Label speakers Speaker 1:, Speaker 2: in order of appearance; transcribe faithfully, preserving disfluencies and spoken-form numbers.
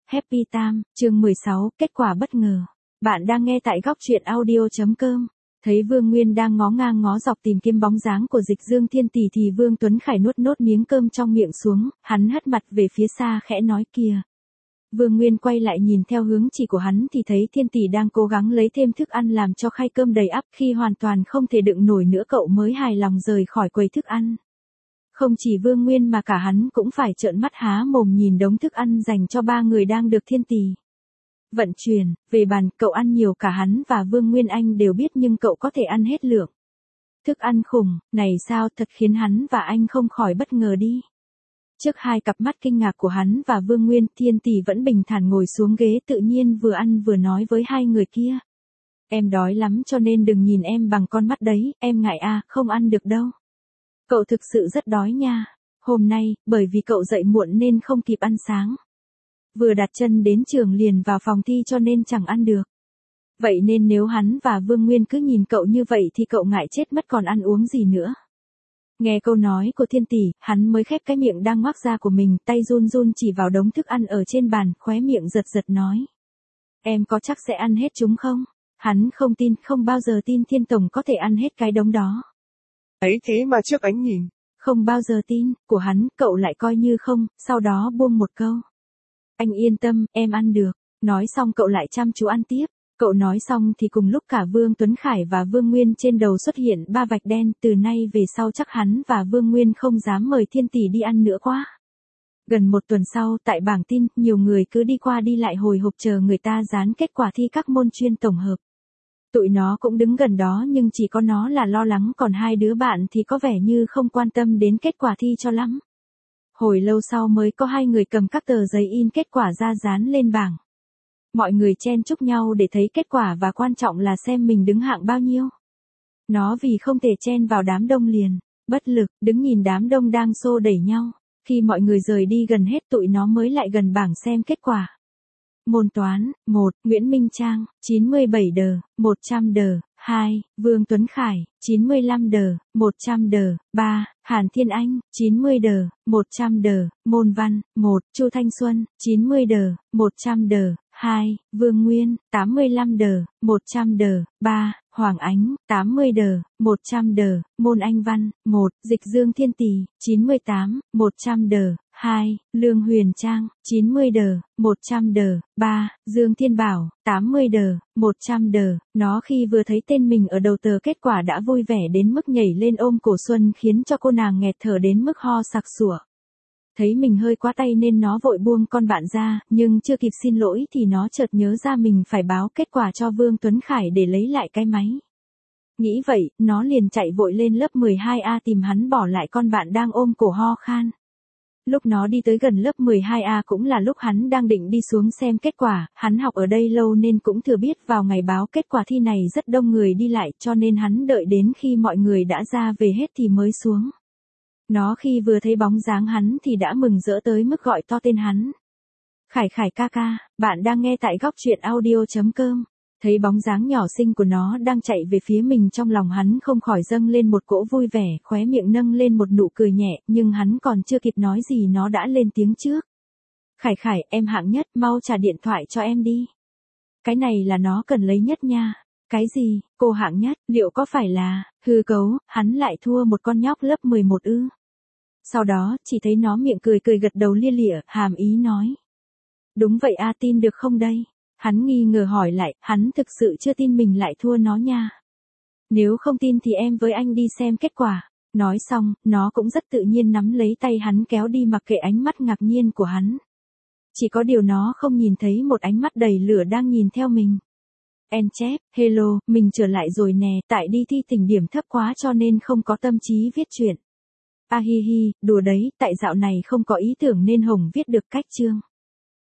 Speaker 1: Happy Time, chương mười sáu, kết quả bất ngờ. Bạn đang nghe tại góc truyện audio.com. Thấy Vương Nguyên đang ngó ngang ngó dọc tìm kiếm bóng dáng của Dịch Dương Thiên Tỷ thì Vương Tuấn Khải nuốt nốt miếng cơm trong miệng xuống, hắn hất mặt về phía xa khẽ nói kìa. Vương Nguyên quay lại nhìn theo hướng chỉ của hắn thì thấy Thiên Tỷ đang cố gắng lấy thêm thức ăn làm cho khay cơm đầy ắp, khi hoàn toàn không thể đựng nổi nữa cậu mới hài lòng rời khỏi quầy thức ăn. Không chỉ Vương Nguyên mà cả hắn cũng phải trợn mắt há mồm nhìn đống thức ăn dành cho ba người đang được Thiên Tỷ vận chuyển về bàn. Cậu ăn nhiều, cả hắn và Vương Nguyên Anh đều biết, nhưng cậu có thể ăn hết lượng thức ăn khủng này sao, thật khiến hắn và anh không khỏi bất ngờ đi. Trước hai cặp mắt kinh ngạc của hắn và Vương Nguyên, Thiên Tỷ vẫn bình thản ngồi xuống ghế, tự nhiên vừa ăn vừa nói với hai người kia. Em đói lắm cho nên đừng nhìn em bằng con mắt đấy, em ngại à, không ăn được đâu. Cậu thực sự rất đói nha. Hôm nay, bởi vì cậu dậy muộn nên không kịp ăn sáng. Vừa đặt chân đến trường liền vào phòng thi cho nên chẳng ăn được. Vậy nên nếu hắn và Vương Nguyên cứ nhìn cậu như vậy thì cậu ngại chết mất còn ăn uống gì nữa. Nghe câu nói của Thiên Tỷ, hắn mới khép cái miệng đang ngoác ra của mình, tay run run chỉ vào đống thức ăn ở trên bàn, khóe miệng giật giật nói. Em có chắc sẽ ăn hết chúng không? Hắn không tin, không bao giờ tin Thiên Tổng có thể ăn hết cái đống đó.
Speaker 2: Ấy thế mà trước ánh nhìn.
Speaker 1: Không bao giờ tin, của hắn, cậu lại coi như không, sau đó buông một câu. Anh yên tâm, em ăn được. Nói xong cậu lại chăm chú ăn tiếp. Cậu nói xong thì cùng lúc cả Vương Tuấn Khải và Vương Nguyên trên đầu xuất hiện ba vạch đen, từ nay về sau chắc hắn và Vương Nguyên không dám mời Thiên Tỷ đi ăn nữa quá. Gần một tuần sau, tại bảng tin, nhiều người cứ đi qua đi lại hồi hộp chờ người ta dán kết quả thi các môn chuyên tổng hợp. Tụi nó cũng đứng gần đó nhưng chỉ có nó là lo lắng, còn hai đứa bạn thì có vẻ như không quan tâm đến kết quả thi cho lắm. Hồi lâu sau mới có hai người cầm các tờ giấy in kết quả ra dán lên bảng. Mọi người chen chúc nhau để thấy kết quả và quan trọng là xem mình đứng hạng bao nhiêu. Nó vì không thể chen vào đám đông liền, bất lực, đứng nhìn đám đông đang xô đẩy nhau. Khi mọi người rời đi gần hết tụi nó mới lại gần bảng xem kết quả. Môn toán, một, Nguyễn Minh Trang, chín mươi bảy đờ, một trăm đờ, hai, Vương Tuấn Khải, chín mươi lăm đờ, một trăm đờ, ba, Hàn Thiên Anh, chín mươi đờ, một trăm đờ, môn văn, một, Chu Thanh Xuân, chín mươi đờ, một trăm đờ, hai, Vương Nguyên, tám mươi lăm đờ, một trăm đờ, ba, Hoàng Ánh, tám mươi đờ, một trăm đờ, môn Anh văn, một, Dịch Dương Thiên Tỷ, chín mươi tám, một trăm đờ, hai, Lương Huyền Trang, chín mươi đờ, một trăm đờ, ba, Dương Thiên Bảo, tám mươi đờ, một trăm đờ. Nó khi vừa thấy tên mình ở đầu tờ kết quả đã vui vẻ đến mức nhảy lên ôm cổ Xuân, khiến cho cô nàng nghẹt thở đến mức ho sặc sủa. Thấy mình hơi quá tay nên nó vội buông con bạn ra, nhưng chưa kịp xin lỗi thì nó chợt nhớ ra mình phải báo kết quả cho Vương Tuấn Khải để lấy lại cái máy. Nghĩ vậy, nó liền chạy vội lên lớp mười hai A tìm hắn, bỏ lại con bạn đang ôm cổ ho khan. Lúc nó đi tới gần lớp mười hai A cũng là lúc hắn đang định đi xuống xem kết quả, hắn học ở đây lâu nên cũng thừa biết vào ngày báo kết quả thi này rất đông người đi lại, cho nên hắn đợi đến khi mọi người đã ra về hết thì mới xuống. Nó khi vừa thấy bóng dáng hắn thì đã mừng rỡ tới mức gọi to tên hắn. Khải Khải ca ca, bạn đang nghe tại góc truyện audio.com. Thấy bóng dáng nhỏ xinh của nó đang chạy về phía mình, trong lòng hắn không khỏi dâng lên một cỗ vui vẻ, khóe miệng nâng lên một nụ cười nhẹ, nhưng hắn còn chưa kịp nói gì nó đã lên tiếng trước. Khải Khải, em hạng nhất, mau trả điện thoại cho em đi. Cái này là nó cần lấy nhất nha. Cái gì, cô hạng nhất, liệu có phải là, hư cấu, hắn lại thua một con nhóc lớp mười một ư? Sau đó, chỉ thấy nó miệng cười cười gật đầu lia lịa, hàm ý nói. Đúng vậy a, tin được không đây? Hắn nghi ngờ hỏi lại, hắn thực sự chưa tin mình lại thua nó nha. Nếu không tin thì em với anh đi xem kết quả. Nói xong, nó cũng rất tự nhiên nắm lấy tay hắn kéo đi mặc kệ ánh mắt ngạc nhiên của hắn. Chỉ có điều nó không nhìn thấy một ánh mắt đầy lửa đang nhìn theo mình. En chép, hello, mình trở lại rồi nè, tại đi thi tỉnh điểm thấp quá cho nên không có tâm trí viết truyện. A hi hi, đùa đấy, tại dạo này không có ý tưởng nên Hồng viết được cách chương.